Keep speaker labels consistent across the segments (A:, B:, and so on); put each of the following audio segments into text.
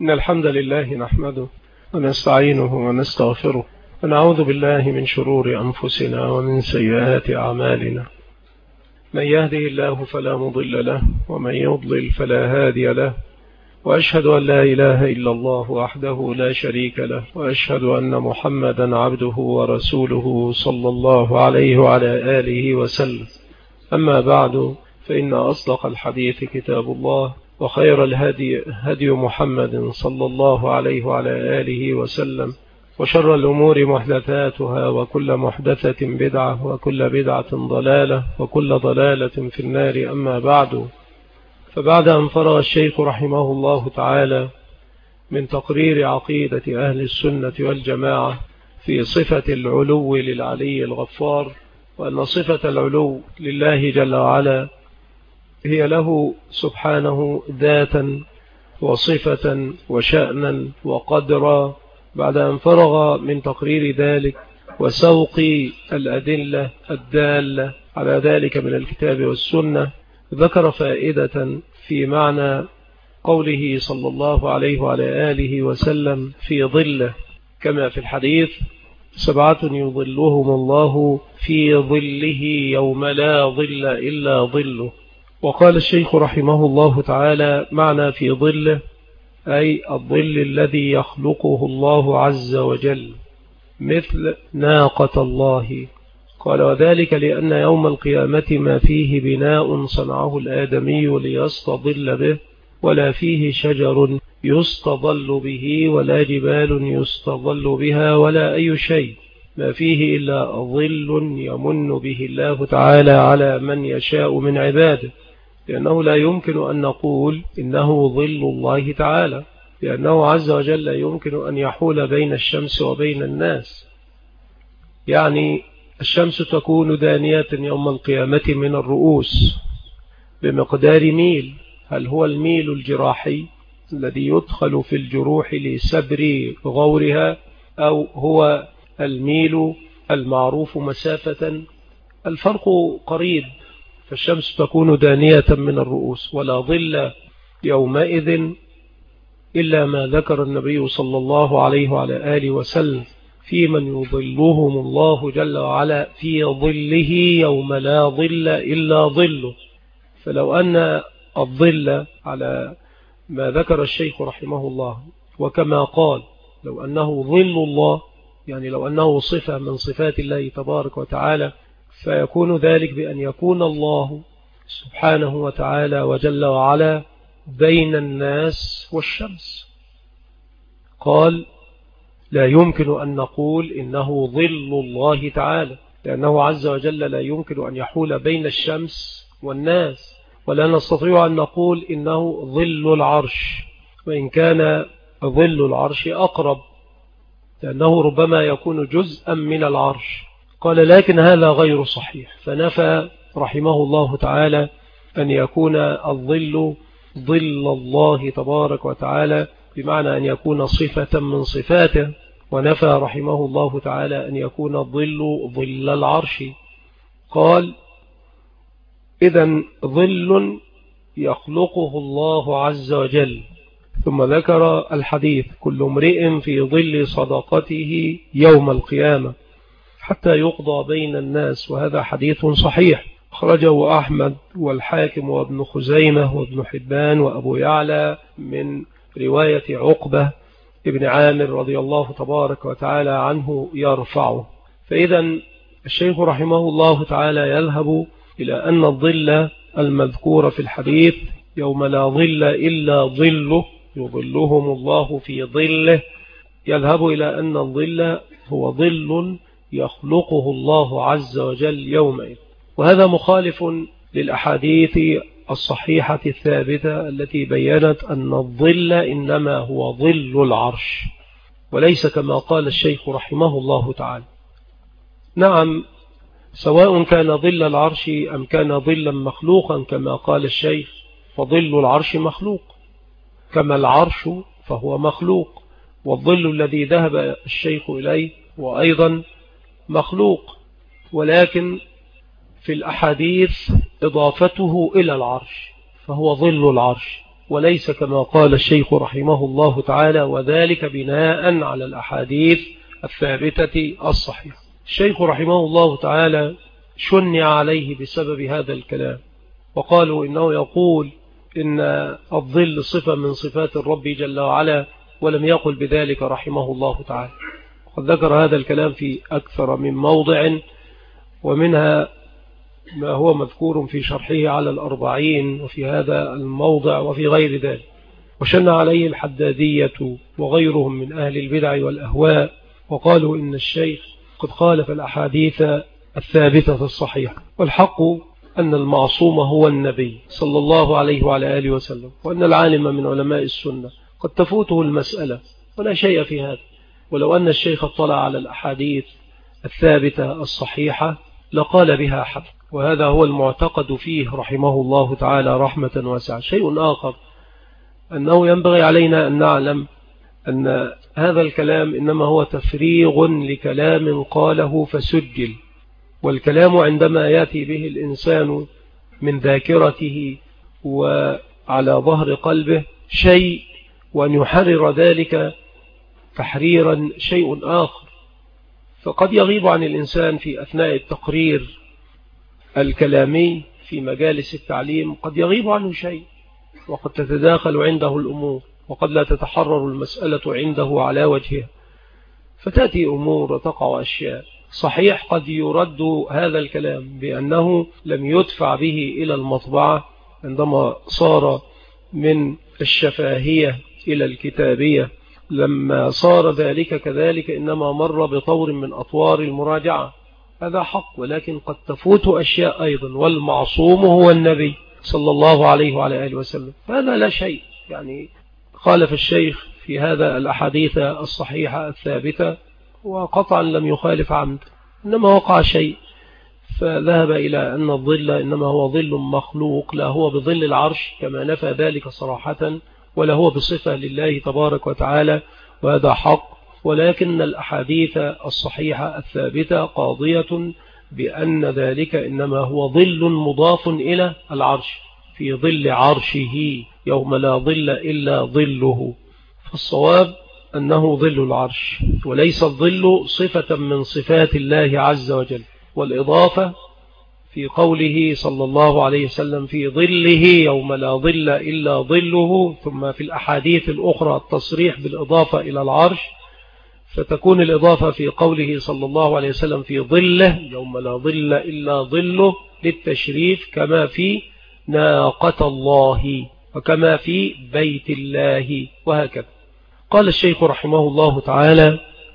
A: إن الحمد لله نحمده ونستعينه ونستغفره ونعوذ بالله من شرور أنفسنا ومن سيئات أعمالنا. من يهده الله فلا مضل له ومن يضلل فلا هادي له، وأشهد أن لا إله إلا الله وحده لا شريك له، وأشهد أن محمدا عبده ورسوله صلى الله عليه وعلى آله وسلم. أما بعد، فإن أصدق الحديث كتاب الله، وخير الهدي هدي محمد صلى الله عليه وعلى آله وسلم، وشر الأمور محدثاتها، وكل محدثة بدعة، وكل بدعة ضلالة، وكل ضلالة في النار. أما بعد، فبعد أن فرغ الشيخ رحمه الله تعالى من تقرير عقيدة أهل السنة والجماعة في صفة العلو للعلي الغفار، وأن صفة العلو لله جل وعلا هي له سبحانه ذاتا وصفة وشأنا وقدرا، بعد أن فرغ من تقرير ذلك وسوق الأدلة الدالة على ذلك من الكتاب والسنة، ذكر فائدة في معنى قوله صلى الله عليه وعلى آله وسلم في ظله، كما في الحديث: 7 يظلهم الله في ظله يوم لا ظل إلا ظله. وقال الشيخ رحمه الله تعالى: معنى في ظله أي الظل الذي يخلقه الله عز وجل، مثل ناقة الله. قال: وذلك لأن يوم القيامة ما فيه بناء صنعه الآدمي ليستظل به، ولا فيه شجر يستظل به، ولا جبال يستظل بها، ولا أي شيء، ما فيه إلا ظل يمن به الله تعالى على من يشاء من عباده، لأنه لا يمكن أن نقول إنه ظل الله تعالى، لأنه عز وجل يمكن أن يحول بين الشمس وبين الناس. يعني الشمس تكون دانية يوم القيامة من الرؤوس بمقدار ميل. هل هو الميل الجراحي الذي يدخل في الجروح لسبر غورها، أو هو الميل المعروف مسافة؟ الفرق قريب، فالشمس تكون دانية من الرؤوس، ولا ظل يومئذ إلا ما ذكر النبي صلى الله عليه وعلى آله وسلم في من يظلهم الله جل وعلا في ظله يوم لا ظل إلا ظله. فلو أن الظل على ما ذكر الشيخ رحمه الله، وكما قال لو أنه ظل الله، يعني لو أنه صفة من صفات الله تبارك وتعالى، فيكون ذلك بأن يكون الله سبحانه وتعالى وجل وعلا بين الناس والشمس. قال: لا يمكن أن نقول إنه ظل الله تعالى، لأنه عز وجل لا يمكن أن يحول بين الشمس والناس، ولا نستطيع أن نقول إنه ظل العرش، وإن كان ظل العرش أقرب، لأنه ربما يكون جزءا من العرش. قال: لكن هذا غير صحيح، فنفى رحمه الله تعالى أن يكون الظل ظل الله تبارك وتعالى بمعنى أن يكون صفة من صفاته، ونفى رحمه الله تعالى أن يكون الظل ظل العرش. قال: إذن ظل يخلقه الله عز وجل. ثم ذكر الحديث: كل امرئ في ظل صدقته يوم القيامة حتى يقضى بين الناس. وهذا حديث صحيح، أخرجه أحمد والحاكم وابن خزيمة وابن حبان وأبو يعلى من رواية عقبة ابن عامر رضي الله تبارك وتعالى عنه يرفعه. فإذا الشيخ رحمه الله تعالى يذهب إلى أن الظل المذكور في الحديث يوم لا ظل إلا ظله، يظلهم الله في ظله، يذهب إلى أن الظل هو ظل يخلقه الله عز وجل يومئذ. وهذا مخالف للأحاديث الصحيحة الثابتة التي بيّنت أن الظل إنما هو ظل العرش، وليس كما قال الشيخ رحمه الله تعالى. نعم، سواء كان ظل العرش أم كان ظلا مخلوقا كما قال الشيخ، فظل العرش مخلوق، كما العرش فهو مخلوق، والظل الذي ذهب الشيخ إليه هو أيضا مخلوق، ولكن في الأحاديث إضافته إلى العرش فهو ظل العرش، وليس كما قال الشيخ رحمه الله تعالى وذلك بناء على الأحاديث الثابتة الصحيحة. الشيخ رحمه الله تعالى شنع عليه بسبب هذا الكلام، وقالوا إنه يقول إن الظل صفة من صفات الرب جل وعلا، ولم يقل بذلك رحمه الله تعالى. وقد ذكر هذا الكلام في أكثر من موضع، ومنها ما هو مذكور في شرحه على الأربعين وفي هذا الموضع وفي غير ذلك. وشنع عليه الحدادية وغيرهم من أهل البدع والأهواء، وقالوا إن الشيخ قد خالف الأحاديث الثابتة الصحيحة. والحق أن المعصوم هو النبي صلى الله عليه وعلى آله وسلم، وأن العالم من علماء السنة قد تفوته المسألة ولا شيء في هذا. ولو أن الشيخ اطلع على الأحاديث الثابتة الصحيحة لقال بها حق، وهذا هو المعتقد فيه رحمه الله تعالى رحمة واسعة. شيء آخر أنه ينبغي علينا أن نعلم أن هذا الكلام إنما هو تفريغ لكلام قاله فسجل، والكلام عندما يأتي به الإنسان من ذاكرته وعلى ظهر قلبه شيء، وأن يحرر ذلك تحريرا شيء آخر. فقد يغيب عن الإنسان في أثناء التقرير الكلامي في مجالس التعليم، قد يغيب عنه شيء، وقد تتداخل عنده الأمور، وقد لا تتحرر المسألة عنده على وجهها، فتأتي أمور وتقع أشياء. صحيح قد يرد هذا الكلام بأنه لم يدفع به إلى المطبعة عندما صار من الشفاهية إلى الكتابية، لما صار ذلك كذلك إنما مر بطور من أطوار المراجعة، هذا حق، ولكن قد تفوت أشياء أيضا، والمعصوم هو النبي صلى الله عليه وعلى آله وسلم. هذا لا شيء، يعني خالف الشيخ في هذا الأحاديث الصحيحة الثابتة، وقطعا لم يخالف عمد، إنما وقع شيء فذهب إلى أن الظل إنما هو ظل مخلوق، لا هو بظل العرش كما نفى ذلك صراحة، ولا هو بصفة لله تبارك وتعالى، وهذا حق. ولكن الأحاديث الصحيحة الثابتة قاضية بأن ذلك إنما هو ظل مضاف إلى العرش، في ظل عرشه يوم لا ظل إلا ظله. فالصواب أنه ظل العرش، وليس الظل صفة من صفات الله عز وجل. والإضافة في قوله صلى الله عليه وسلم في ظله يوم لا ظل إلا ظله، ثم في الأحاديث الأخرى التصريح بالإضافة إلى العرش، فتكون الإضافة في قوله صلى الله عليه وسلم في ظله يوم لا ظل إلا ظله للتشريف، كما في ناقة الله وكما في بيت الله، وهكذا. قال الشيخ رحمه الله تعالى: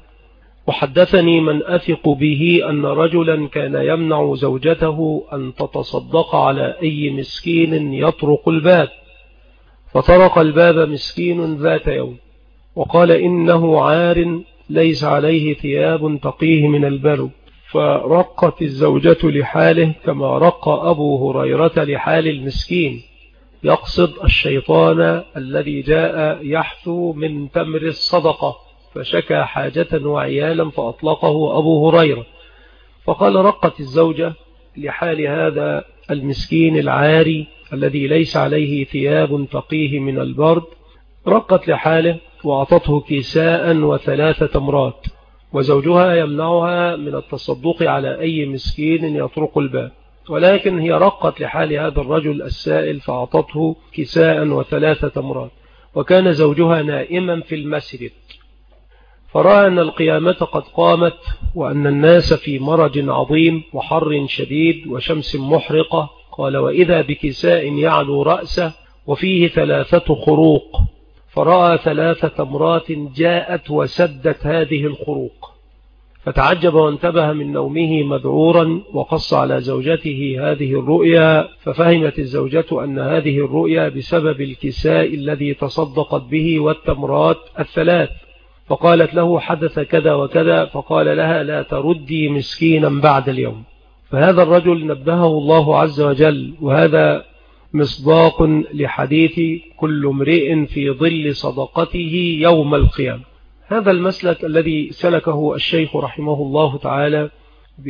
A: وحدثني من أثق به أن رجلا كان يمنع زوجته أن تتصدق على أي مسكين يطرق الباب، فطرق الباب مسكين ذات يوم وقال إنه عار ليس عليه ثياب تقيه من البلو، فرقت الزوجة لحاله كما رق أبو هريرة لحال المسكين، يقصد الشيطان الذي جاء يحثو من تمر الصدقة، فشكى حاجة وعيالا فأطلقه أبو هريرة. فقال: رقت الزوجة لحال هذا المسكين العاري الذي ليس عليه ثياب تقيه من البرد، رقت لحاله وأعطته كساء و3 تمرات، وزوجها يمنعها من التصدق على أي مسكين يطرق الباب، ولكن هي رقت لحال هذا الرجل السائل فأعطته كساء و3 تمرات، وكان زوجها نائما في المسجد، فرأى أن القيامة قد قامت وأن الناس في مرج عظيم وحر شديد وشمس محرقة. قال: وإذا بكساء يعلو رأسه وفيه 3 خروق، فرأى 3 تمرات جاءت وسدت هذه الخروق، فتعجب وانتبه من نومه مذعورا، وقص على زوجته هذه الرؤيا، ففهمت الزوجة أن هذه الرؤيا بسبب الكساء الذي تصدقت به والتمرات 3، فقالت له: حدث كذا وكذا، فقال لها: لا تردي مسكينا بعد اليوم. فهذا الرجل نبهه الله عز وجل، وهذا مصداق لحديث كل امرئ في ظل صدقته يوم القيامة. هذا المسلك الذي سلكه الشيخ رحمه الله تعالى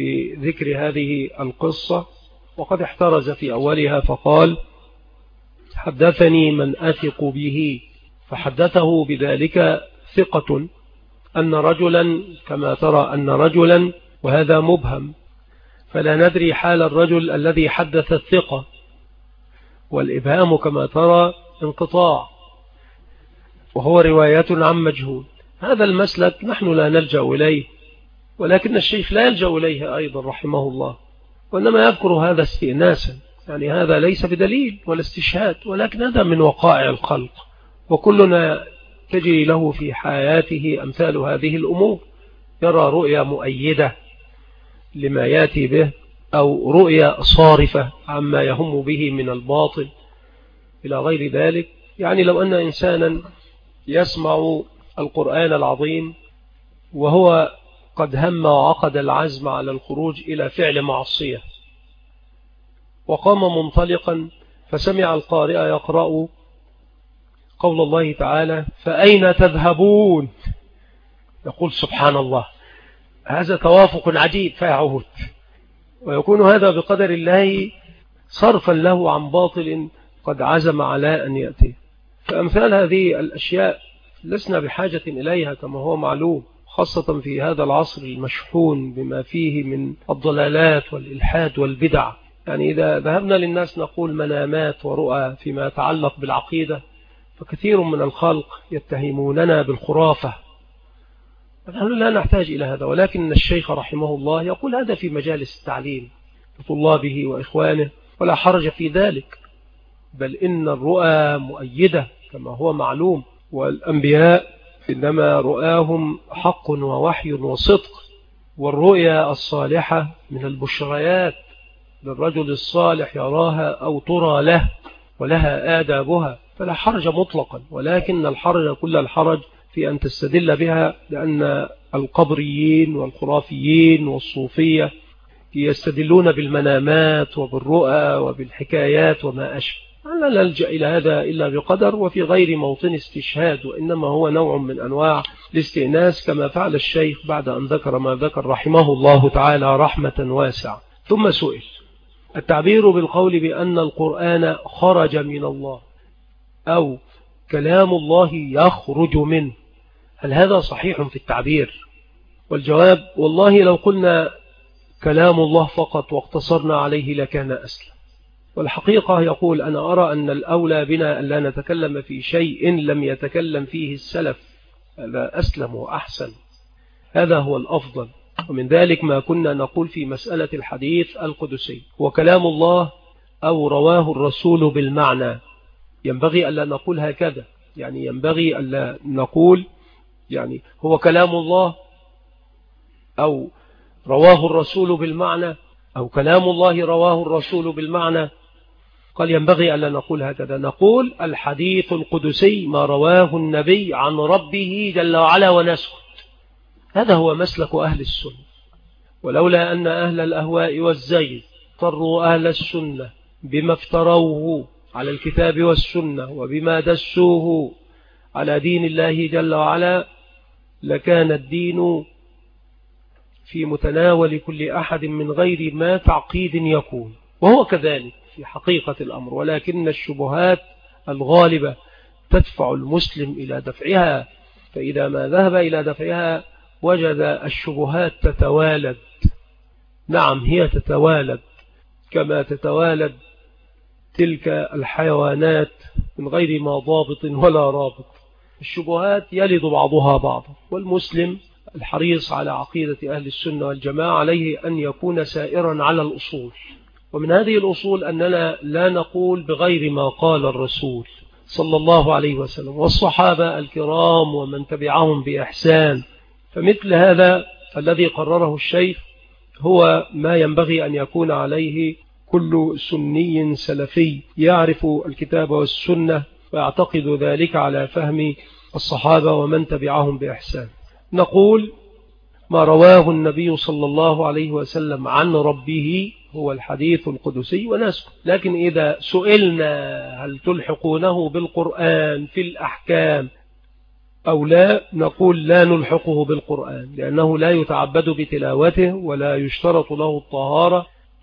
A: بذكر هذه القصة، وقد احترز في أولها فقال: حدثني من أثق به، فحدثه بذلك ثقة أن رجلا كما ترى أن رجلا، وهذا مبهم، فلا ندري حال الرجل الذي حدث الثقة، والإبهام كما ترى انقطاع، وهو رواية عن مجهول. هذا المسلك نحن لا نلجأ إليه، ولكن الشيخ لا يلجأ إليه أيضا رحمه الله، وإنما يذكر هذا استئناسا، يعني هذا ليس بدليل ولا استشهاد، ولكن هذا من وقائع الخلق، وكلنا تجري له في حياته أمثال هذه الأمور، يرى رؤيا مؤيدة لما يأتي به، أو رؤيا صارفة عما يهم به من الباطل إلى غير ذلك. يعني لو أن إنسانا يسمع القرآن العظيم وهو قد هم وعقد العزم على الخروج إلى فعل معصية، وقام منطلقا فسمع القارئ يقرأ قول الله تعالى: فأين تذهبون؟ يقول سبحان الله، هذا توافق عجيب، فيعود، ويكون هذا بقدر الله صرفا له عن باطل قد عزم على أن يأتي. فأمثال هذه الأشياء لسنا بحاجة إليها كما هو معلوم، خاصة في هذا العصر المشحون بما فيه من الضلالات والإلحاد والبدع. يعني إذا ذهبنا للناس نقول منامات ورؤى فيما يتعلق بالعقيدة، فكثير من الخلق يتهموننا بالخرافة، نحن لا نحتاج إلى هذا، ولكن الشيخ رحمه الله يقول هذا في مجالس التعليم لطلابه وإخوانه، ولا حرج في ذلك، بل إن الرؤى مؤيدة كما هو معلوم، والأنبياء إنما رؤاهم حق ووحي وصدق، والرؤيا الصالحة من البشريات للرجل الصالح يراها أو ترى له، ولها آدابها، فلا حرج مطلقا، ولكن الحرج كل الحرج في أن تستدل بها، لأن القبريين والخرافيين والصوفية يستدلون بالمنامات وبالرؤى وبالحكايات وما أشبه. لا نلجأ إلى هذا إلا بقدر وفي غير موطن استشهاد، وإنما هو نوع من أنواع الاستئناس كما فعل الشيخ بعد أن ذكر ما ذكر رحمه الله تعالى رحمة واسعة. ثم سئل: التعبير بالقول بأن القرآن خرج من الله أو كلام الله يخرج منه، هل هذا صحيح في التعبير؟ والجواب: والله لو قلنا كلام الله فقط واقتصرنا عليه لكان أسلم. والحقيقة يقول: أنا أرى أن الأولى بنا أن لا نتكلم في شيء لم يتكلم فيه السلف، هذا أسلم وأحسن، هذا هو الأفضل. ومن ذلك ما كنا نقول في مسألة الحديث القدسي: وكلام الله أو رواه الرسول بالمعنى، ينبغي ألا نقول هكذا، يعني ينبغي ألا نقول يعني هو كلام الله أو رواه الرسول بالمعنى أو كلام الله رواه الرسول بالمعنى، قال ينبغي ألا نقول هكذا، نقول الحديث القدسي ما رواه النبي عن ربه جل وعلا ونسكت. هذا هو مسلك أهل السنة، ولولا أن أهل الأهواء والزيغ اضطروا أهل السنة بما افتروه على الكتاب والسنة وبما دسوه على دين الله جل وعلا، لكان الدين في متناول كل أحد من غير ما تعقيد يكون، وهو كذلك في حقيقة الأمر، ولكن الشبهات الغالبة تدفع المسلم إلى دفعها، فإذا ما ذهب إلى دفعها وجد الشبهات تتوالد. نعم، هي تتوالد كما تتوالد تلك الحيوانات من غير ما ضابط ولا رابط، الشبهات يلد بعضها بعضا، والمسلم الحريص على عقيدة أهل السنة والجماعة عليه أن يكون سائرا على الأصول، ومن هذه الأصول أننا لا نقول بغير ما قال الرسول صلى الله عليه وسلم والصحابة الكرام ومن تبعهم بإحسان. فمثل هذا الذي قرره الشيخ هو ما ينبغي أن يكون عليه كل سني سلفي يعرف الكتاب والسنة ويعتقد ذلك على فهم الصحابة ومن تبعهم بإحسان. نقول ما رواه النبي صلى الله عليه وسلم عن ربه هو الحديث القدسي ونسكت، لكن إذا سئلنا هل تلحقونه بالقرآن في الأحكام أو لا، نقول لا نلحقه بالقرآن، لأنه لا يتعبد بتلاوته ولا يشترط له الطهارة،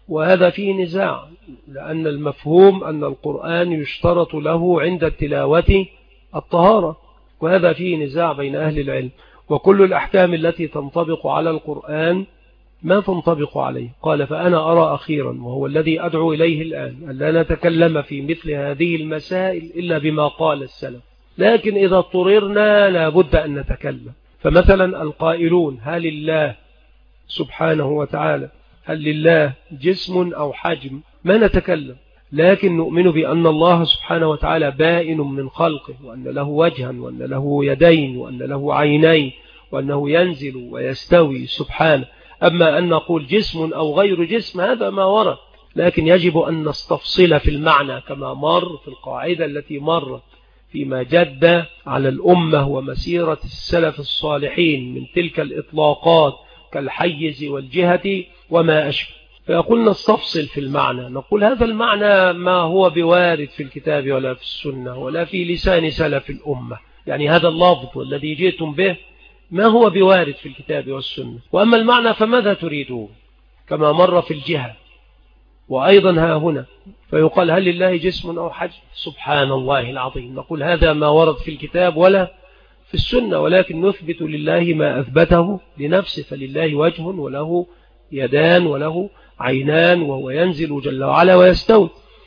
A: وهذا فيه نزاع، لأن المفهوم أن القرآن يشترط له عند التلاوة الطهارة، وهذا فيه نزاع بين أهل العلم. وكل الأحكام التي تنطبق على القرآن ما تنطبق عليه. قال فأنا أرى أخيرا، وهو الذي أدعو إليه الآن، أن لا نتكلم في مثل هذه المسائل إلا بما قال السلف، لكن إذا اضطررنا لابد أن نتكلم. فمثلا القائلون هل الله سبحانه وتعالى هل لله جسم أو حجم، ما نتكلم، لكن نؤمن بأن الله سبحانه وتعالى بائن من خلقه، وأن له وجها، وأن له يدين، وأن له عينين، وأنه ينزل ويستوي سبحانه. أما أن نقول جسم أو غير جسم هذا ما ورد، لكن يجب أن نستفصل في المعنى كما مر في القاعدة التي مرت فيما جد على الأمة ومسيرة السلف الصالحين من تلك الإطلاقات كالحيز والجهة وما أشبه. فيقول نستفصل في المعنى، نقول هذا المعنى ما هو بوارد في الكتاب ولا في السنة ولا في لسان سلف الأمة، يعني هذا اللفظ الذي جئتم به ما هو بوارد في الكتاب والسنة. وأما المعنى فماذا تريدون، كما مر في الجهة وأيضا ها هنا. فيقال هل لله جسم أو حجم، سبحان الله العظيم، نقول هذا ما ورد في الكتاب ولا في السنة، ولكن نثبت لله ما أثبته لنفسه، فلله وجه وله يدان وله عينان، وهو ينزل جل وعلا ويستوي.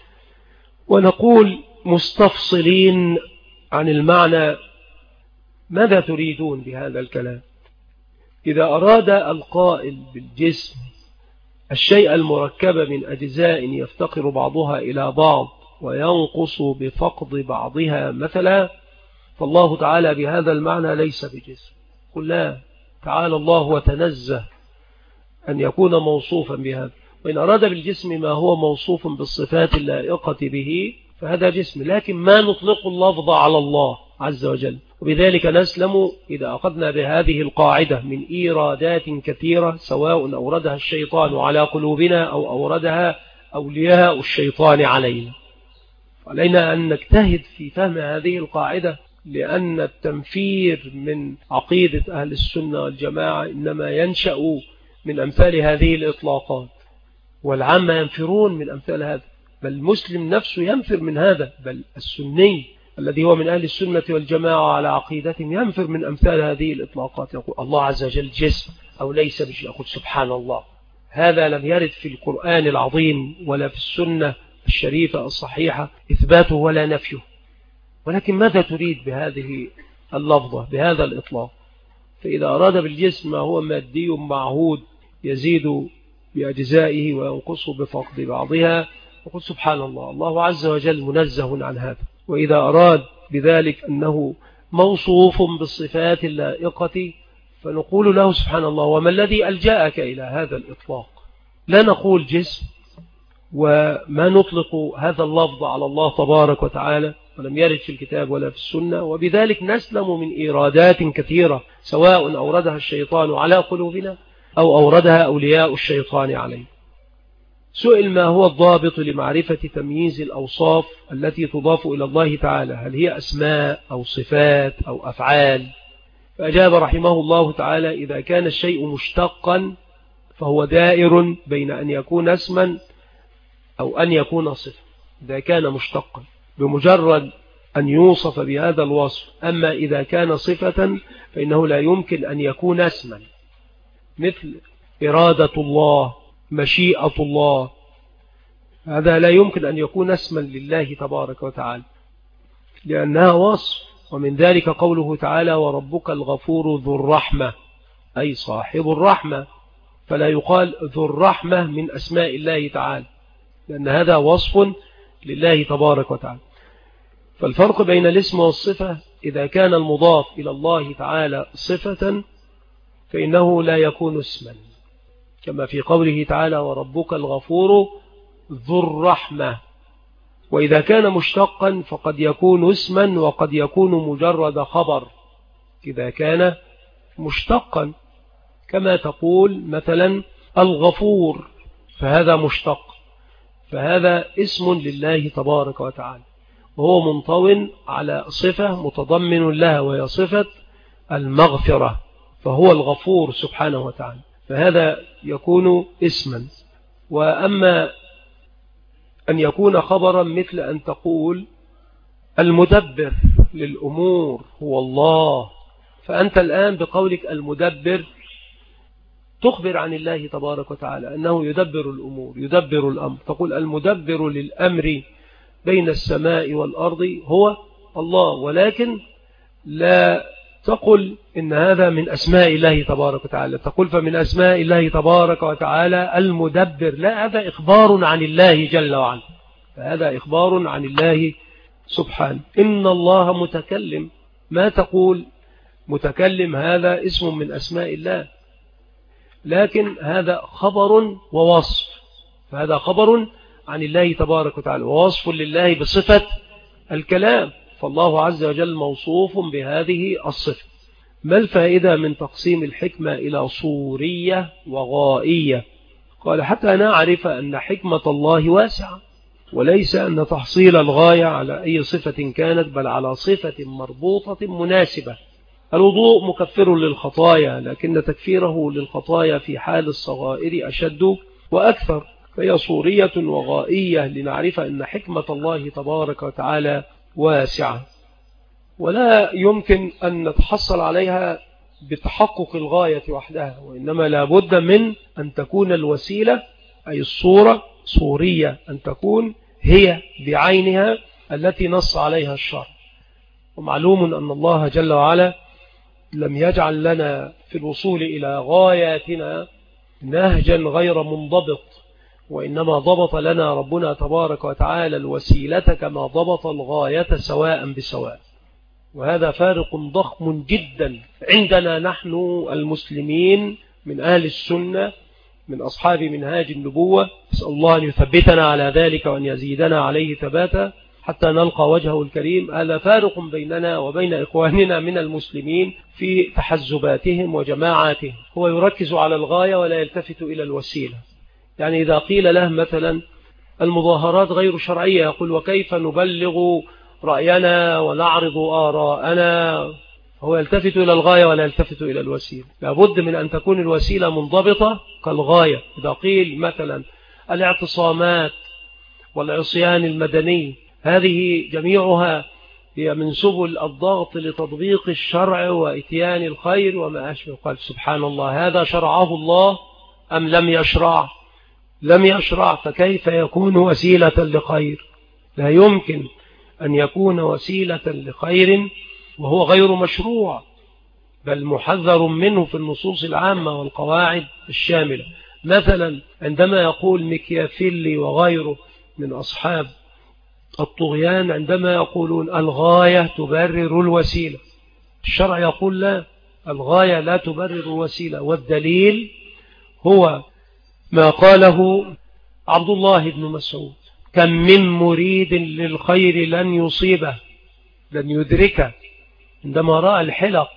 A: ونقول مستفصلين عن المعنى ماذا تريدون بهذا الكلام. إذا أراد القائل بالجسم الشيء المركب من أجزاء يفتقر بعضها إلى بعض وينقص بفقد بعضها مثلا، فالله تعالى بهذا المعنى ليس بجسم. قل لا، تعالى الله وتنزه أن يكون موصوفا بهذا. وإن أراد بالجسم ما هو موصوف بالصفات اللائقة به فهذا جسم، لكن ما نطلق اللفظ على الله عز وجل. وبذلك نسلم إذا أخذنا بهذه القاعدة من إيرادات كثيرة، سواء أوردها الشيطان على قلوبنا أو أوردها أولياء الشيطان علينا. علينا أن نجتهد في فهم هذه القاعدة، لأن التنفير من عقيدة أهل السنة والجماعة إنما ينشأ من أمثال هذه الإطلاقات، والعامة ينفرون من أمثال هذا، بل المسلم نفسه ينفر من هذا، بل السني الذي هو من أهل السنة والجماعة على عقيدتهم ينفر من أمثال هذه الإطلاقات. يقول الله عز وجل جسم أو ليس بجسم، يقول سبحان الله، هذا لم يرد في القرآن العظيم ولا في السنة الشريفة الصحيحة إثباته ولا نفيه. ولكن ماذا تريد بهذه اللفظة بهذا الإطلاق؟ فإذا أراد بالجسم ما هو مادي معهود يزيد بأجزائه وينقص بفقد بعضها، يقول سبحان الله، الله عز وجل منزه عن هذا. وإذا أراد بذلك أنه موصوف بالصفات اللائقة فنقول له سبحان الله، وما الذي ألجأك إلى هذا الإطلاق؟ لا نقول جسم وما نطلق هذا اللفظ على الله تبارك وتعالى، ولم يرد في الكتاب ولا في السنة. وبذلك نسلم من إيرادات كثيرة، سواء أوردها الشيطان على قلوبنا أو أوردها أولياء الشيطان عليه. سئل ما هو الضابط لمعرفة تمييز الأوصاف التي تضاف إلى الله تعالى، هل هي أسماء أو صفات أو أفعال؟ فأجاب رحمه الله تعالى إذا كان الشيء مشتقا فهو دائر بين أن يكون اسما أو أن يكون صفة. إذا كان مشتقا بمجرد أن يوصف بهذا الوصف، أما إذا كان صفة فإنه لا يمكن أن يكون اسما، مثل إرادة الله، مشيئة الله، هذا لا يمكن أن يكون اسما لله تبارك وتعالى لأنها وصف. ومن ذلك قوله تعالى وربك الغفور ذو الرحمة، أي صاحب الرحمة، فلا يقال ذو الرحمة من أسماء الله تعالى، لأن هذا وصف لله تبارك وتعالى. فالفرق بين الاسم والصفة، إذا كان المضاف إلى الله تعالى صفة فإنه لا يكون اسما، كما في قوله تعالى وربك الغفور ذو الرحمة. وإذا كان مشتقا فقد يكون اسما وقد يكون مجرد خبر إذا كان مشتقا، كما تقول مثلا الغفور، فهذا مشتق، فهذا اسم لله تبارك وتعالى، وهو منطوي على صفة متضمن لها وهي صفة المغفرة، فهو الغفور سبحانه وتعالى، فهذا يكون اسما. وأما أن يكون خبرا مثل أن تقول المدبر للأمور هو الله، فأنت الآن بقولك المدبر تخبر عن الله تبارك وتعالى أنه يدبر الأمور، يدبر الأمر. تقول المدبر للأمر بين السماء والأرض هو الله، ولكن لا تقل إن هذا من أسماء الله تبارك وتعالى. تقول فمن أسماء الله تبارك وتعالى المدبر، لا، هذا إخبار عن الله جل وعلا، فهذا إخبار عن الله سبحانه. إن الله متكلم، ما تقول متكلم هذا اسم من أسماء الله، لكن هذا خبر ووصف، فهذا خبر عن الله تبارك وتعالى ووصف لله بصفة الكلام، فالله عز وجل موصوف بهذه الصفة. ما الفائدة من تقسيم الحكمة إلى صورية وغائية؟ قال حتى نعرف أن حكمة الله واسعة، وليس أن تحصيل الغاية على أي صفة كانت، بل على صفة مربوطة مناسبة. الوضوء مكفر للخطايا، لكن تكفيره للخطايا في حال الصغائر أشد وأكثر، فهي صورية وغائية لنعرف أن حكمة الله تبارك وتعالى واسعة، ولا يمكن أن نتحصل عليها بتحقق الغاية وحدها، وإنما لا بد من أن تكون الوسيلة أي الصورة صورية، أن تكون هي بعينها التي نص عليها الشرع. ومعلوم أن الله جل وعلا لم يجعل لنا في الوصول إلى غاياتنا نهجا غير منضبط، وإنما ضبط لنا ربنا تبارك وتعالى الوسيلة كما ضبط الغاية سواء بسواء. وهذا فارق ضخم جدا عندنا نحن المسلمين من أهل السنة من أصحاب منهاج النبوة، نسأل الله أن يثبتنا على ذلك وأن يزيدنا عليه ثباتا حتى نلقى وجهه الكريم. هذا فارق بيننا وبين إخواننا من المسلمين في تحزباتهم وجماعاتهم، هو يركز على الغاية ولا يلتفت إلى الوسيلة. يعني إذا قيل له مثلا المظاهرات غير شرعية، يقول وكيف نبلغ رأينا ونعرض آراءنا، هو يلتفت إلى الغاية ولا يلتفت إلى الوسيلة. لابد من أن تكون الوسيلة منضبطة كالغاية. إذا قيل مثلا الاعتصامات والعصيان المدني، هذه جميعها هي من سبل الضغط لتطبيق الشرع وإتيان الخير وما أشبه. قال سبحان الله، هذا شرعه الله أم لم يشرع؟ لم يشرع، فكيف يكون وسيلة لخير؟ لا يمكن أن يكون وسيلة لخير وهو غير مشروع، بل محذر منه في النصوص العامة والقواعد الشاملة. مثلا عندما يقول ميكيافيلي وغيره من أصحاب الطغيان، عندما يقولون الغاية تبرر الوسيلة، الشرع يقول لا، الغاية لا تبرر الوسيلة. والدليل هو ما قاله عبد الله بن مسعود: كم من مريد للخير لن يصيبه، لن يدركه. عندما رأى الحلق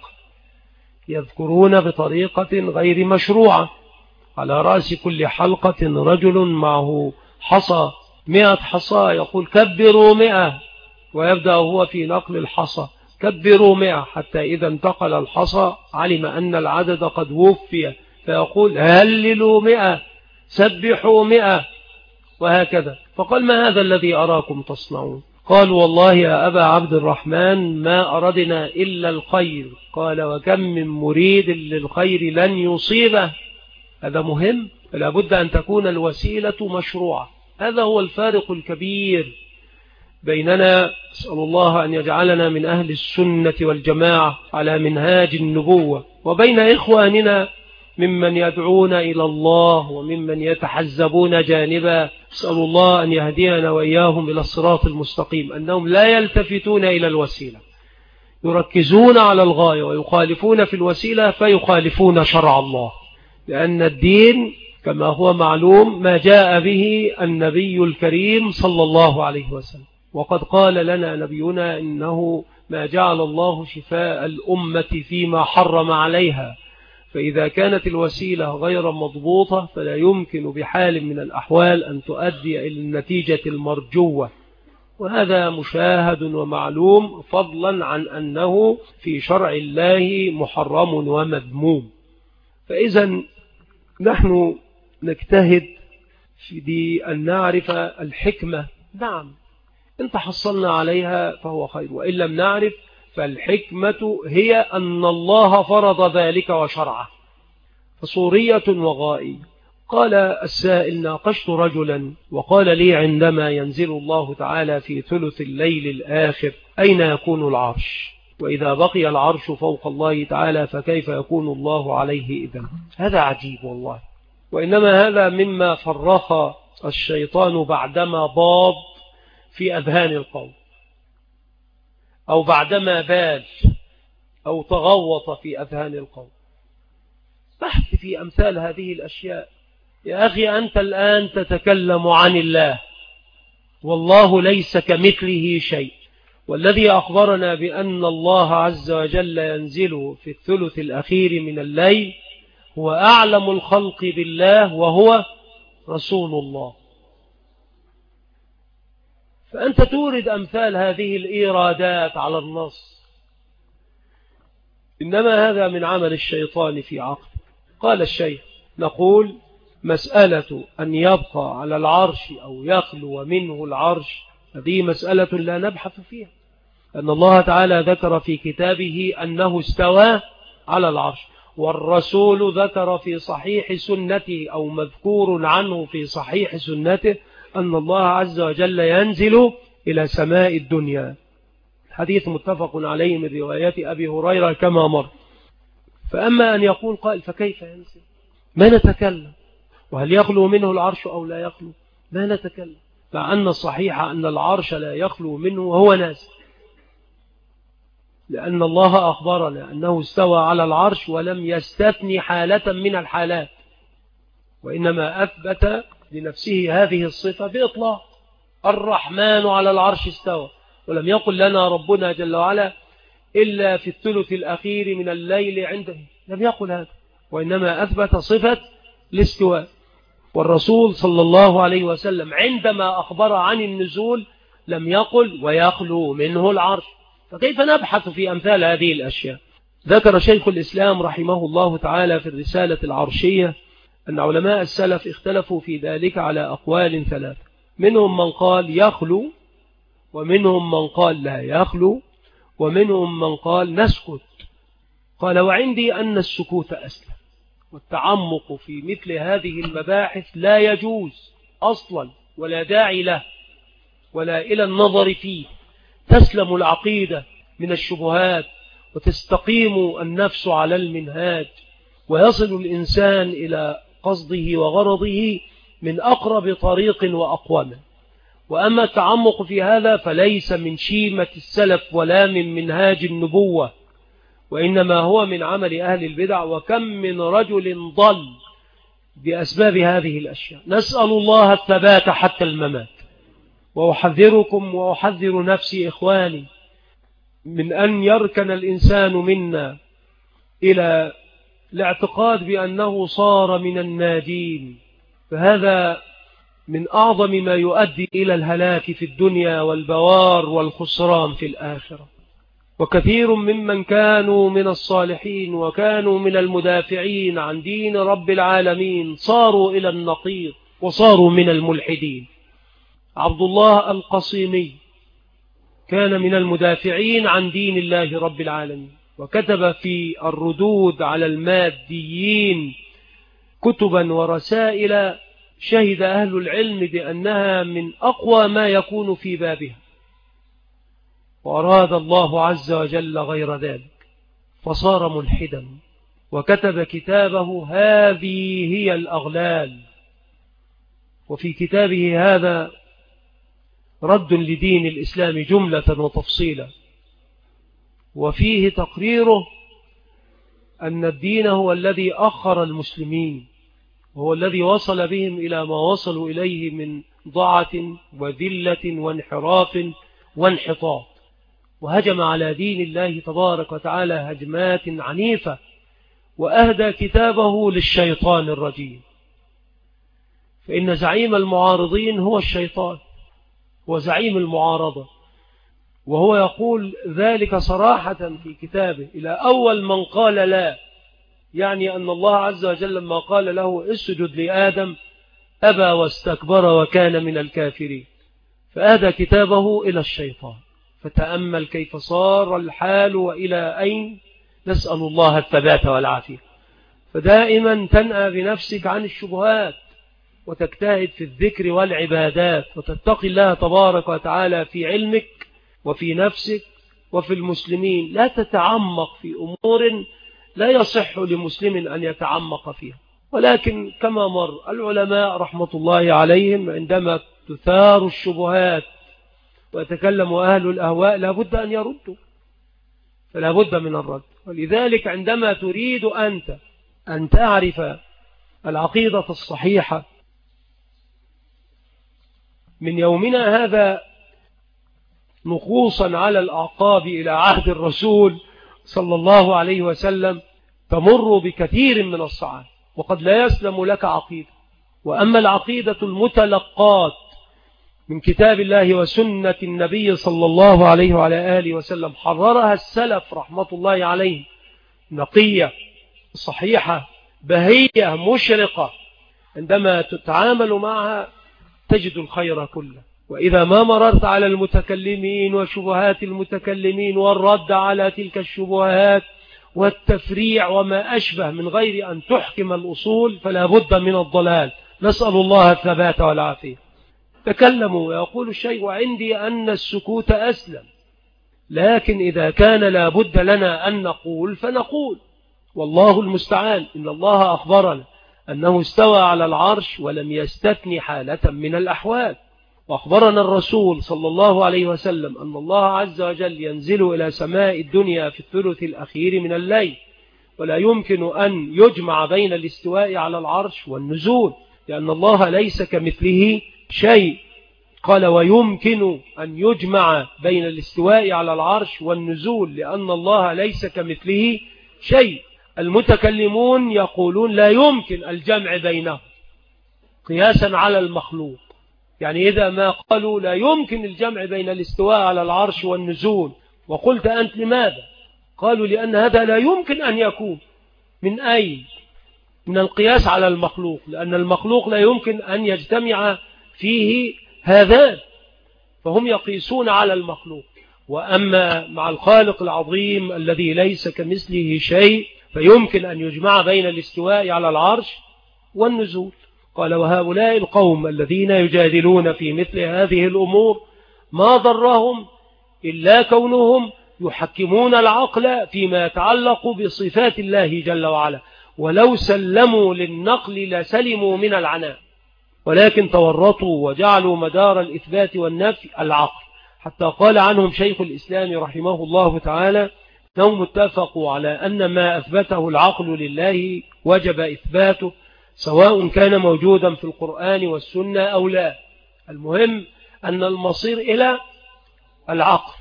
A: يذكرون بطريقة غير مشروعة، على رأس كل حلقة رجل معه حصى 100 حصى، يقول كبروا 100، ويبدأ هو في نقل الحصى كبروا 100، حتى إذا انتقل الحصى علم أن العدد قد وفي، فيقول هللوا 100، سبحوا 100، وهكذا. فقال ما هذا الذي أراكم تصنعون؟ قالوا والله يا أبا عبد الرحمن ما أردنا إلا الخير. قال وكم من مريد للخير لن يصيبه. هذا مهم، فلا بد أن تكون الوسيلة مشروعة. هذا هو الفارق الكبير بيننا، أسأل الله أن يجعلنا من أهل السنة والجماعة على منهاج النبوة، وبين إخواننا ممن يدعون إلى الله وممن يتحزبون جانبا. أسأل الله أن يهدينا وإياهم إلى الصراط المستقيم، أنهم لا يلتفتون إلى الوسيلة، يركزون على الغاية ويخالفون في الوسيلة فيخالفون شرع الله، لأن الدين كما هو معلوم ما جاء به النبي الكريم صلى الله عليه وسلم. وقد قال لنا نبينا إنه ما جعل الله شفاء الأمة فيما حرم عليها، فإذا كانت الوسيلة غير مضبوطة فلا يمكن بحال من الأحوال أن تؤدي إلى النتيجة المرجوة، وهذا مشاهد ومعلوم، فضلا عن أنه في شرع الله محرم ومذموم. فإذا نحن نجتهد في أن نعرف الحكمة. نعم، إن تحصلنا عليها فهو خير، وإن لم نعرف فالحكمة هي أن الله فرض ذلك وشرعه، فصورية وغائية. قال السائل: ناقشت رجلا وقال لي عندما ينزل الله تعالى في ثلث الليل الآخر أين يكون العرش؟ وإذا بقي العرش فوق الله تعالى فكيف يكون الله عليه إذن؟ هذا عجيب والله، وإنما هذا مما فرخ الشيطان بعدما باض في أذهان القوم، أو بعدما بال أو تغوط في أذهان القوم. بحث في أمثال هذه الأشياء. يا أخي، أنت الآن تتكلم عن الله، والله ليس كمثله شيء، والذي أخبرنا بأن الله عز وجل ينزل في الثلث الأخير من الليل هو أعلم الخلق بالله وهو رسول الله. فأنت تورد أمثال هذه الإيرادات على النص، إنما هذا من عمل الشيطان في عقل. قال الشيخ: نقول مسألة أن يبقى على العرش أو يخلو منه العرش هذه مسألة لا نبحث فيها، أن الله تعالى ذكر في كتابه أنه استوى على العرش، والرسول ذكر في صحيح سنته أو مذكور عنه في صحيح سنته أن الله عز وجل ينزل إلى سماء الدنيا. الحديث متفق عليه من رواية أبي هريرة كما مر. فأما أن يقول قائل: فكيف ينزل؟ ما نتكلم. وهل يخلو منه العرش أو لا يخلو؟ ما نتكلم، مع أن الصحيح أن العرش لا يخلو منه وهو نازل، لأن الله أخبرنا أنه استوى على العرش ولم يستثني حالة من الحالات، وإنما أثبت لنفسه هذه الصفة بإطلاق: الرحمن على العرش استوى، ولم يقل لنا ربنا جل وعلا إلا في الثلث الأخير من الليل عنده، لم يقل هذا، وإنما أثبت صفة الاستواء. والرسول صلى الله عليه وسلم عندما أخبر عن النزول لم يقل ويخلو منه العرش، فكيف نبحث في أمثال هذه الأشياء؟ ذكر شيخ الإسلام رحمه الله تعالى في الرسالة العرشية أن علماء السلف اختلفوا في ذلك على أقوال ثلاثة، منهم من قال يخلو، ومنهم من قال لا يخلو، ومنهم من قال نسكت. قال: وعندي أن السكوت أسلم، والتعمق في مثل هذه المباحث لا يجوز أصلا، ولا داعي له ولا إلى النظر فيه، تسلم العقيدة من الشبهات وتستقيم النفس على المنهاج، ويصل الإنسان إلى قصده وغرضه من أقرب طريق وأقوم. وأما التعمق في هذا فليس من شيمة السلف ولا من منهاج النبوة، وإنما هو من عمل أهل البدع، وكم من رجل ضل بأسباب هذه الأشياء. نسأل الله الثبات حتى الممات. وأحذركم وأحذر نفسي إخواني من أن يركن الإنسان منا إلى الاعتقاد بأنه صار من الناجين، فهذا من أعظم ما يؤدي إلى الهلاك في الدنيا والبوار والخسران في الآخرة. وكثير ممن كانوا من الصالحين وكانوا من المدافعين عن دين رب العالمين صاروا إلى النقيض وصاروا من الملحدين. عبد الله القصيمي كان من المدافعين عن دين الله رب العالمين، وكتب في الردود على الماديين كتبا ورسائل شهد أهل العلم بأنها من أقوى ما يكون في بابها، وأراد الله عز وجل غير ذلك فصار ملحدا، وكتب كتابه هذه هي الأغلال. وفي كتابه هذا رد لدين الإسلام جملة وتفصيلا، وفيه تقريره أن الدين هو الذي أخر المسلمين، وهو الذي وصل بهم إلى ما وصلوا إليه من ضعة وذلة وانحراف وانحطاط، وهجم على دين الله تبارك وتعالى هجمات عنيفة، وأهدى كتابه للشيطان الرجيم. فإن زعيم المعارضين هو الشيطان، وزعيم المعارضة، وهو يقول ذلك صراحة في كتابه إلى أول من قال لا، يعني أن الله عز وجل لما قال له اسجد لآدم أبى واستكبر وكان من الكافرين، فأهدى كتابه إلى الشيطان. فتأمل كيف صار الحال وإلى أين. نسأل الله الثبات والعافية. فدائما تنأى بنفسك عن الشبهات، وتجتهد في الذكر والعبادات، وتتقي الله تبارك وتعالى في علمك وفي نفسك وفي المسلمين. لا تتعمق في أمور لا يصح لمسلم أن يتعمق فيها. ولكن كما مر العلماء رحمة الله عليهم عندما تثار الشبهات ويتكلم أهل الأهواء لابد أن يردوا، فلا بد من الرد. ولذلك عندما تريد أنت أن تعرف العقيدة الصحيحة من يومنا هذا نقوصا على الأعقاب إلى عهد الرسول صلى الله عليه وسلم، تمر بكثير من الصعاب، وقد لا يسلم لك عقيدة. وأما العقيدة المتلقات من كتاب الله وسنة النبي صلى الله عليه وعلى آله وسلم حررها السلف رحمة الله عليه، نقية صحيحة بهية مشرقة، عندما تتعامل معها تجد الخير كله. وإذا ما مررت على المتكلمين وشبهات المتكلمين والرد على تلك الشبهات والتفريع وما أشبه من غير أن تحكم الأصول فلا بد من الضلال. نسأل الله الثبات والعافية. تكلموا ويقول الشيء عندي أن السكوت أسلم، لكن إذا كان لا بد لنا أن نقول فنقول، والله المستعان. إن الله أخبرنا أنه استوى على العرش ولم يستثني حالة من الأحوال، وأخبرنا الرسول صلى الله عليه وسلم أن الله عز وجل ينزل إلى سماء الدنيا في الثلث الأخير من الليل، ولا يمكن أن يجمع بين الاستواء على العرش والنزول، لأن الله ليس كمثله شيء. قال ويمكن أن يجمع بين الاستواء على العرش والنزول لأن الله ليس كمثله شيء. المتكلمون يقولون لا يمكن الجمع بينهم قياسا على المخلوق. يعني إذا ما قالوا لا يمكن الجمع بين الاستواء على العرش والنزول، وقلت أنت لماذا؟ قالوا لأن هذا لا يمكن أن يكون. من أين؟ من القياس على المخلوق، لأن المخلوق لا يمكن أن يجتمع فيه هذان، فهم يقيسون على المخلوق. وأما مع الخالق العظيم الذي ليس كمثله شيء فيمكن أن يجمع بين الاستواء على العرش والنزول. قال وهؤلاء القوم الذين يجادلون في مثل هذه الأمور ما ضرهم إلا كونهم يحكمون العقل فيما يتعلق بصفات الله جل وعلا، ولو سلموا للنقل لسلموا من العناء، ولكن تورطوا وجعلوا مدار الإثبات والنفي العقل، حتى قال عنهم شيخ الإسلام رحمه الله تعالى أنهم اتفقوا على أن ما أثبته العقل لله وجب إثباته سواء كان موجودا في القرآن والسنة أو لا. المهم أن المصير إلى العقل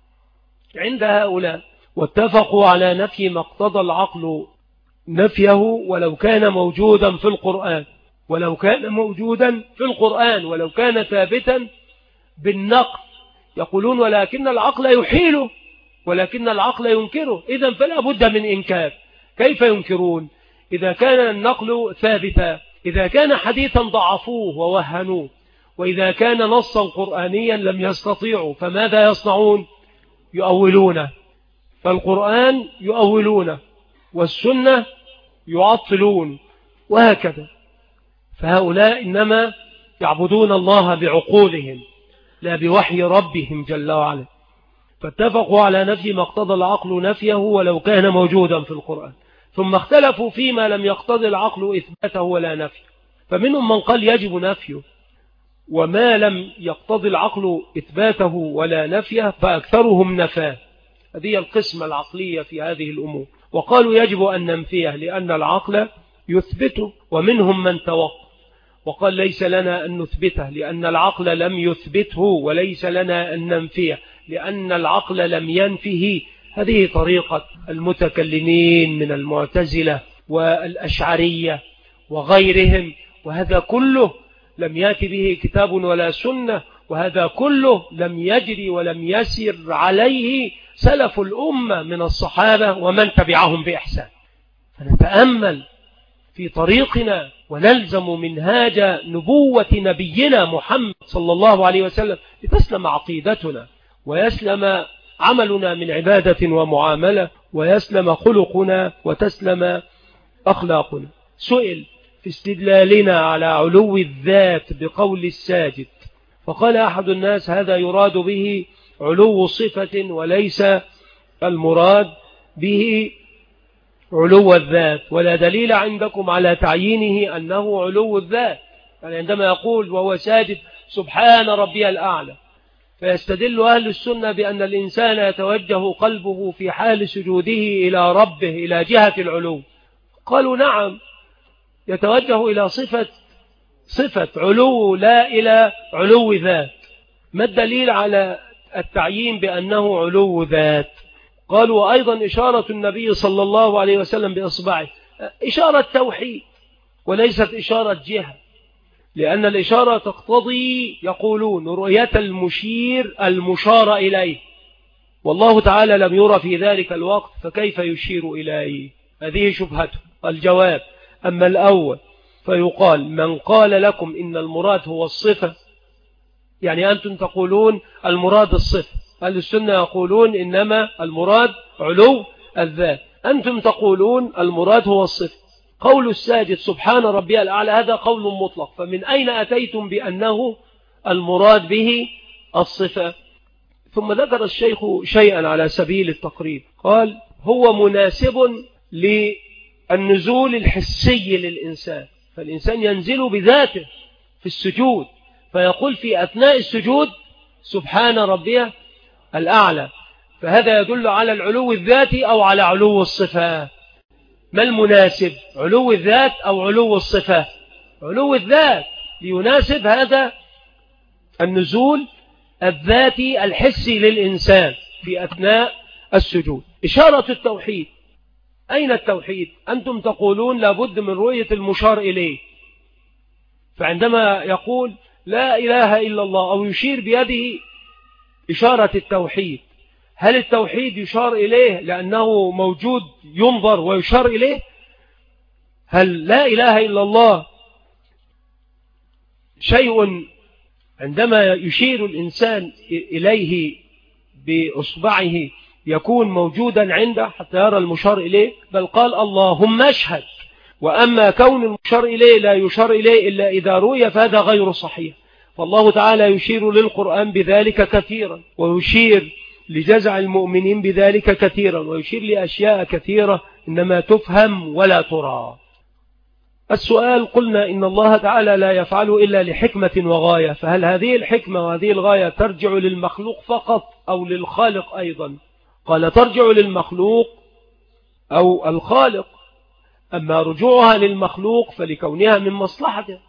A: عند هؤلاء، واتفقوا على نفي ما اقتضى العقل نفيه ولو كان موجودا في القرآن، ولو كان موجودا في القرآن ولو كان ثابتا بالنقل. يقولون ولكن العقل يحيله، ولكن العقل ينكره، إذن فلا بد من إنكار. كيف ينكرون؟ إذا كان النقل ثابتا، إذا كان حديثا ضعفوه ووهنوه، وإذا كان نصا قرآنيا لم يستطيعوا، فماذا يصنعون؟ يؤولونه. فالقرآن يؤولونه والسنة يعطلون، وهكذا. فهؤلاء إنما يعبدون الله بعقولهم لا بوحي ربهم جل وعلا. فاتفقوا على نفي ما اقتضى العقل نفيه ولو كان موجودا في القرآن، ثم اختلفوا فيما لم يقتضي العقل إثباته ولا نفيه، فمنهم من قال يجب نفيه، وما لم يقتضي العقل إثباته ولا نفيه فأكثرهم نفاه. هذه القسمة العقلية في هذه الأمور. وقالوا يجب أن ننفيه لأن العقل يثبته، ومنهم من توقف وقال ليس لنا أن نثبته لأن العقل لم يثبته، وليس لنا أن ننفيه لأن العقل لم ينفه. هذه طريقة المتكلمين من المعتزلة والأشعرية وغيرهم، وهذا كله لم يأتي به كتاب ولا سنة، وهذا كله لم يجري ولم يسر عليه سلف الأمة من الصحابة ومن تبعهم بإحسان. فنتأمل في طريقنا ونلزم منهاج نبوة نبينا محمد صلى الله عليه وسلم لتسلم عقيدتنا ويسلم عملنا من عبادة ومعاملة ويسلم خلقنا وتسلم أخلاقنا. سئل في استدلالنا على علو الذات بقول الساجد، فقال أحد الناس هذا يراد به علو صفة وليس المراد به علو الذات، ولا دليل عندكم على تعيينه أنه علو الذات. يعني عندما يقول وهو ساجد سبحان ربي الأعلى، فيستدل أهل السنة بأن الإنسان يتوجه قلبه في حال سجوده إلى ربه إلى جهة العلو. قالوا نعم، يتوجه إلى صفة علو لا إلى علو ذات. ما الدليل على التعيين بأنه علو ذات؟ قالوا أيضا إشارة النبي صلى الله عليه وسلم بإصبعه إشارة توحيد وليست إشارة جهة، لأن الإشارة تقتضي يقولون رؤية المشير المشار إليه، والله تعالى لم يرى في ذلك الوقت فكيف يشير إليه؟ هذه شبهته. الجواب: أما الأول فيقال من قال لكم إن المراد هو الصفة، يعني أنتم تقولون المراد الصفة، أهل السنة يقولون إنما المراد علو الذات، أنتم تقولون المراد هو الصفة. قول الساجد سبحان ربي الأعلى هذا قول مطلق، فمن أين أتيتم بأنه المراد به الصفة؟ ثم ذكر الشيخ شيئا على سبيل التقريب، قال هو مناسب للنزول الحسي للإنسان، فالإنسان ينزل بذاته في السجود فيقول في أثناء السجود سبحان ربي الأعلى، فهذا يدل على العلو الذاتي أو على علو الصفة. ما المناسب، علو الذات أو علو الصفة؟ علو الذات ليناسب هذا النزول الذاتي الحسي للإنسان في أثناء السجود. إشارة التوحيد، أين التوحيد؟ أنتم تقولون لابد من رؤية المشار إليه، فعندما يقول لا إله إلا الله أو يشير بيده إشارة التوحيد، هل التوحيد يشار إليه لأنه موجود ينظر ويشار إليه؟ هل لا إله إلا الله شيء عندما يشير الإنسان إليه بأصبعه يكون موجودا عنده حتى يرى المشار إليه؟ بل قال اللهم اشهد، وأما كون المشار إليه لا يشار إليه إلا إذا رؤي فهذا غير صحيح. فالله تعالى يشير للقرآن بذلك كثيرا، ويشير لجزع المؤمنين بذلك كثيرا، ويشير لأشياء كثيرة إنما تفهم ولا ترى. السؤال: قلنا إن الله تعالى لا يفعل إلا لحكمة وغاية، فهل هذه الحكمة وهذه الغاية ترجع للمخلوق فقط أو للخالق أيضا؟ قال ترجع للمخلوق أو الخالق، أما رجوعها للمخلوق فلكونها من مصلحته،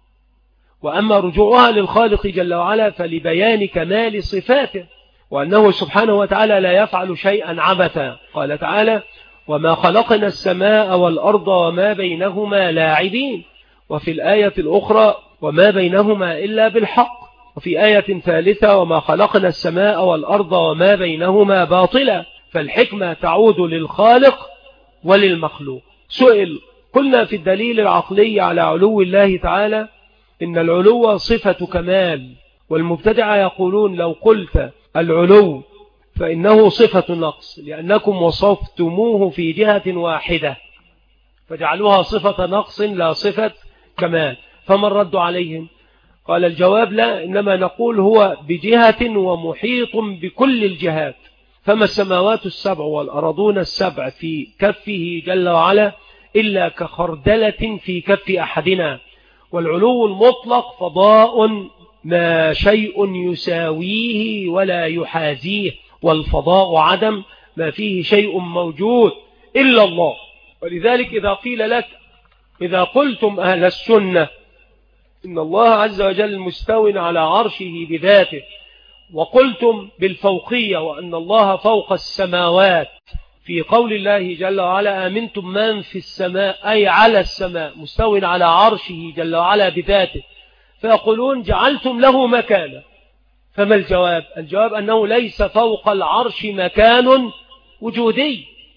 A: وأما رجوعها للخالق جل وعلا فلبيان كمال صفاته، وأنه سبحانه وتعالى لا يفعل شيئا عبثا. قال تعالى وما خلقنا السماء والأرض وما بينهما لاعبين، وفي الآية الأخرى وما بينهما إلا بالحق، وفي آية ثالثة وما خلقنا السماء والأرض وما بينهما باطلا، فالحكمة تعود للخالق وللمخلوق. سئل، قلنا في الدليل العقلي على علو الله تعالى إن العلو صفة كمال، والمبتدعة يقولون لو قلت العلو فإنه صفة نقص، لأنكم وصفتموه في جهة واحدة فجعلوها صفة نقص لا صفة كمال، فما الرد عليهم؟ قال الجواب لا، إنما نقول هو بجهة ومحيط بكل الجهات، فما السماوات السبع والأرضون السبع في كفه جل وعلا إلا كخردلة في كف أحدنا، والعلو المطلق فضاء ما شيء يساويه ولا يحازيه، والفضاء عدم ما فيه شيء موجود إلا الله. ولذلك إذا قيل لك، إذا قلتم أهل السنة إن الله عز وجل مستو على عرشه بذاته، وقلتم بالفوقية وأن الله فوق السماوات في قول الله جل وعلا آمنتم من في السماء، أي على السماء مستو على عرشه جل وعلا بذاته، فيقولون جعلتم له مكانا، فما الجواب؟ الجواب أنه ليس فوق العرش مكان وجودي،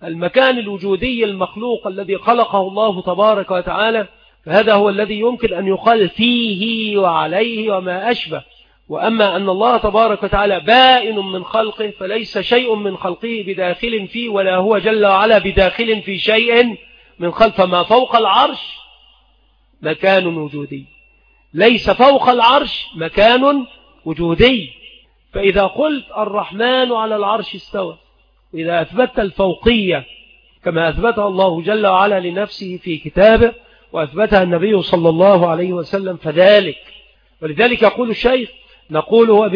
A: المكان الوجودي المخلوق الذي خلقه الله تبارك وتعالى، فهذا هو الذي يمكن أن يقال فيه وعليه وما أشبه. وأما أن الله تبارك وتعالى بائن من خلقه، فليس شيء من خلقه بداخل فيه، ولا هو جل وعلا بداخل في شيء من خلق. فما فوق العرش مكان وجودي، ليس فوق العرش مكان وجودي. فإذا قلت الرحمن على العرش استوى، وإذا أثبت الفوقية كما أثبتها الله جل وعلا لنفسه في كتابه وأثبتها النبي صلى الله عليه وسلم فذلك. ولذلك يقول الشيخ نقول هو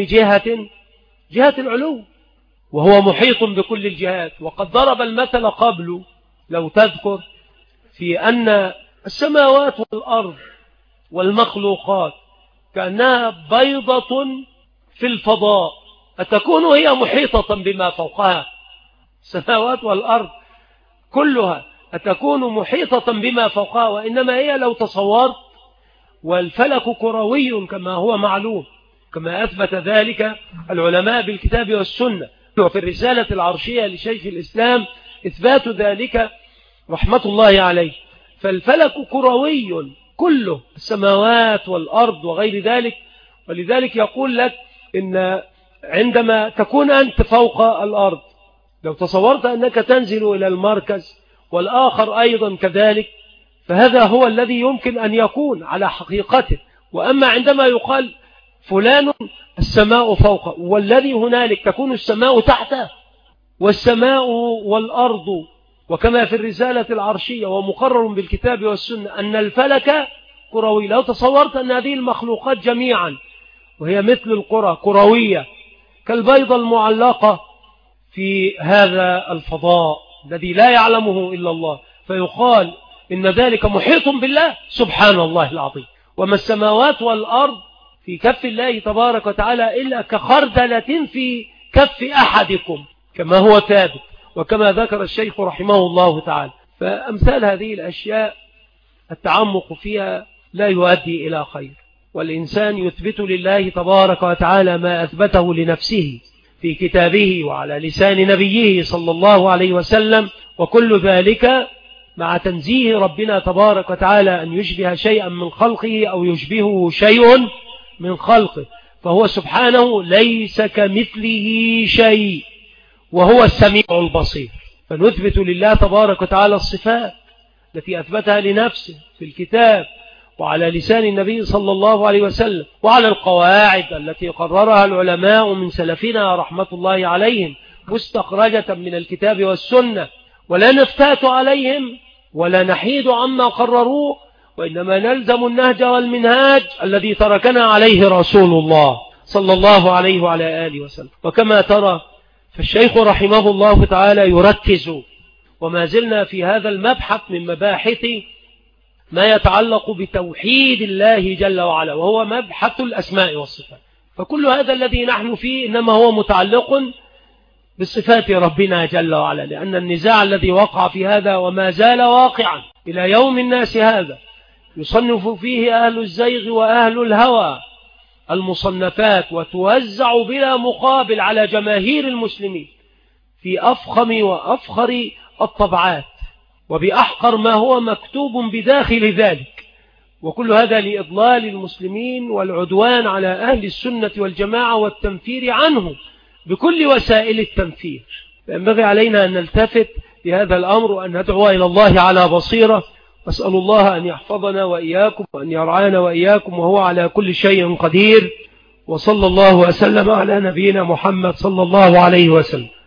A: جهة العلو، وهو محيط بكل الجهات. وقد ضرب المثل قبل لو تذكر في أن السماوات والأرض والمخلوقات كأنها بيضة في الفضاء، أتكون هي محيطة بما فوقها؟ السماوات والأرض كلها أتكون محيطة بما فوقها؟ وإنما هي لو تصورت، والفلك كروي كما هو معلوم، كما أثبت ذلك العلماء بالكتاب والسنة. وفي الرسالة العرشية لشيخ الإسلام إثبات ذلك رحمة الله عليه. فالفلك كروي كله، السماوات والأرض وغير ذلك. ولذلك يقول لك إن عندما تكون أنت فوق الأرض، لو تصورت أنك تنزل إلى المركز والآخر أيضا كذلك، فهذا هو الذي يمكن أن يكون على حقيقته. وأما عندما يقال فلان السماء فوقه، والذي هنالك تكون السماء تحته، والسماء والأرض. وكما في الرسالة العرشية ومقرر بالكتاب والسنة أن الفلك كروي. لو تصورت أن هذه المخلوقات جميعا وهي مثل القرى كروية كالبيضة المعلقة في هذا الفضاء الذي لا يعلمه إلا الله، فيقال إن ذلك محيط بالله، سبحان الله العظيم. وما السماوات والأرض في كف الله تبارك وتعالى إلا كخردلة في كف أحدكم، كما هو ثابت وكما ذكر الشيخ رحمه الله تعالى. فأمثال هذه الأشياء التعمق فيها لا يؤدي إلى خير، والإنسان يثبت لله تبارك وتعالى ما أثبته لنفسه في كتابه وعلى لسان نبيه صلى الله عليه وسلم، وكل ذلك مع تنزيه ربنا تبارك وتعالى أن يشبه شيئا من خلقه أو يشبهه شيء من خلقه، فهو سبحانه ليس كمثله شيء وهو السميع البصير. فنثبت لله تبارك وتعالى الصفات التي أثبتها لنفسه في الكتاب وعلى لسان النبي صلى الله عليه وسلم، وعلى القواعد التي قررها العلماء من سلفنا رحمة الله عليهم مستخرجة من الكتاب والسنة، ولا نفتات عليهم ولا نحيد عما قرروه، وإنما نلزم النهج والمنهاج الذي تركنا عليه رسول الله صلى الله عليه وعلى آله وسلم. وكما ترى فالشيخ رحمه الله تعالى يركز، وما زلنا في هذا المبحث من مباحث ما يتعلق بتوحيد الله جل وعلا، وهو مبحث الأسماء والصفات. فكل هذا الذي نحن فيه إنما هو متعلق بصفات ربنا جل وعلا، لأن النزاع الذي وقع في هذا وما زال واقعا إلى يوم الناس هذا يصنف فيه أهل الزيغ وأهل الهوى المصنفات، وتوزع بلا مقابل على جماهير المسلمين في أفخم وأفخر الطبعات وبأحقر ما هو مكتوب بداخل ذلك، وكل هذا لإضلال المسلمين والعدوان على أهل السنة والجماعة والتنفير عنه بكل وسائل التنفير. فينبغي علينا أن نلتفت لهذا الأمر وأن ندعو إلى الله على بصيرة. أسأل الله أن يحفظنا وإياكم وأن يرعانا وإياكم، وهو على كل شيء قدير. وصلى الله وسلم على نبينا محمد صلى الله عليه وسلم.